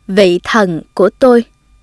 Vị thần của tôi.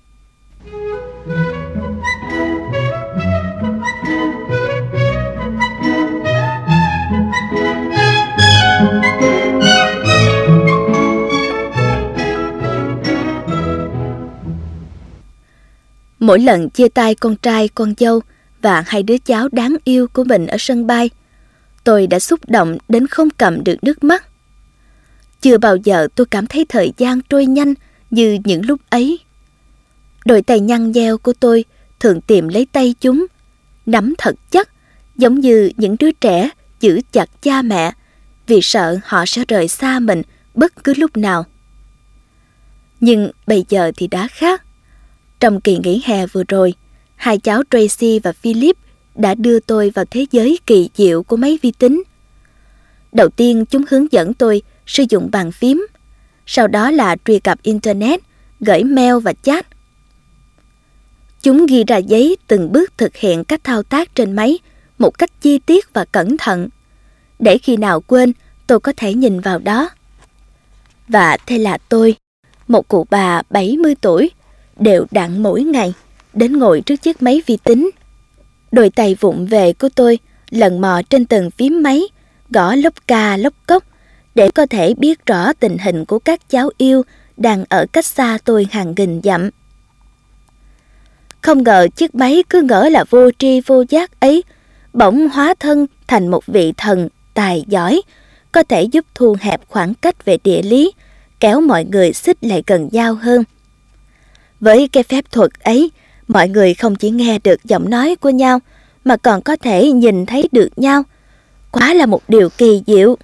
Mỗi lần chia tay con trai, con dâu và hai đứa cháu đáng yêu của mình ở sân bay, tôi đã xúc động đến không cầm được nước mắt. Chưa bao giờ tôi cảm thấy thời gian trôi nhanh như những lúc ấy. Đôi tay nhăn nheo của tôi thường tìm lấy tay chúng, nắm thật chắc, giống như những đứa trẻ giữ chặt cha mẹ vì sợ họ sẽ rời xa mình bất cứ lúc nào. Nhưng bây giờ thì đã khác. Trong kỳ nghỉ hè vừa rồi, hai cháu Tracy và Philip đã đưa tôi vào thế giới kỳ diệu của máy vi tính. Đầu tiên chúng hướng dẫn tôi sử dụng bàn phím, sau đó là truy cập Internet, gửi mail và chat. Chúng ghi ra giấy từng bước thực hiện các thao tác trên máy một cách chi tiết và cẩn thận, để khi nào quên tôi có thể nhìn vào đó. Và thế là tôi, một cụ bà 70 tuổi, đều đặn mỗi ngày đến ngồi trước chiếc máy vi tính. Đôi tay vụng về của tôi lần mò trên từng phím máy, gõ lốc ca lốc cốc để có thể biết rõ tình hình của các cháu yêu đang ở cách xa tôi hàng nghìn dặm. Không ngờ chiếc máy cứ ngỡ là vô tri vô giác ấy bỗng hóa thân thành một vị thần tài giỏi, có thể giúp thu hẹp khoảng cách về địa lý, kéo mọi người xích lại gần nhau hơn. Với cái phép thuật ấy, mọi người không chỉ nghe được giọng nói của nhau mà còn có thể nhìn thấy được nhau. Quá là một điều kỳ diệu.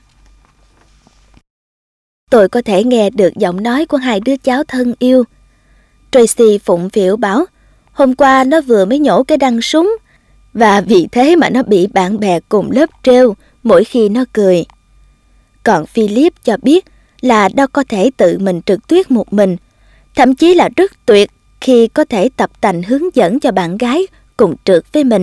Tôi có thể nghe được giọng nói của hai đứa cháu thân yêu. Tracy phụng phịu bảo hôm qua nó vừa mới nhổ cái đăng súng và vì thế mà nó bị bạn bè cùng lớp trêu mỗi khi nó cười. Còn Philip cho biết là nó có thể tự mình trượt tuyết một mình, thậm chí là rất tuyệt khi có thể tập tành hướng dẫn cho bạn gái cùng trượt với mình.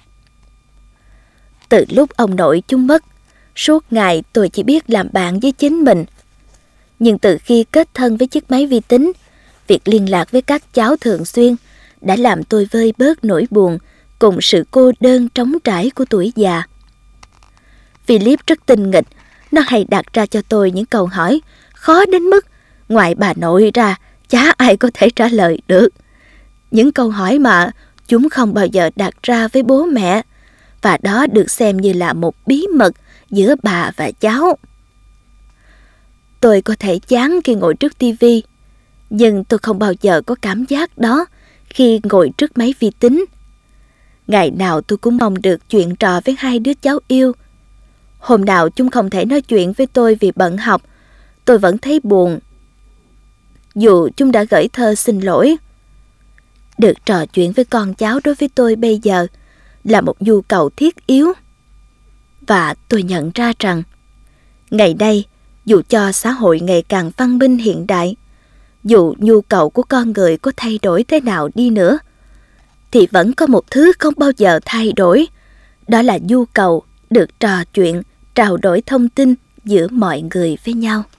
Từ lúc ông nội chúng mất, suốt ngày tôi chỉ biết làm bạn với chính mình. Nhưng từ khi kết thân với chiếc máy vi tính, việc liên lạc với các cháu thường xuyên đã làm tôi vơi bớt nỗi buồn cùng sự cô đơn trống trải của tuổi già. Philip rất tinh nghịch, nó hay đặt ra cho tôi những câu hỏi khó đến mức ngoài bà nội ra chả ai có thể trả lời được. Những câu hỏi mà chúng không bao giờ đặt ra với bố mẹ, và đó được xem như là một bí mật giữa bà và cháu. Tôi có thể chán khi ngồi trước tivi, nhưng tôi không bao giờ có cảm giác đó khi ngồi trước máy vi tính. Ngày nào tôi cũng mong được chuyện trò với hai đứa cháu yêu. Hôm nào chúng không thể nói chuyện với tôi vì bận học, tôi vẫn thấy buồn, dù chúng đã gửi thơ xin lỗi. Được trò chuyện với con cháu đối với tôi bây giờ là một nhu cầu thiết yếu. Và tôi nhận ra rằng, ngày nay, dù cho xã hội ngày càng văn minh hiện đại, dù nhu cầu của con người có thay đổi thế nào đi nữa, thì vẫn có một thứ không bao giờ thay đổi, đó là nhu cầu được trò chuyện, trao đổi thông tin giữa mọi người với nhau.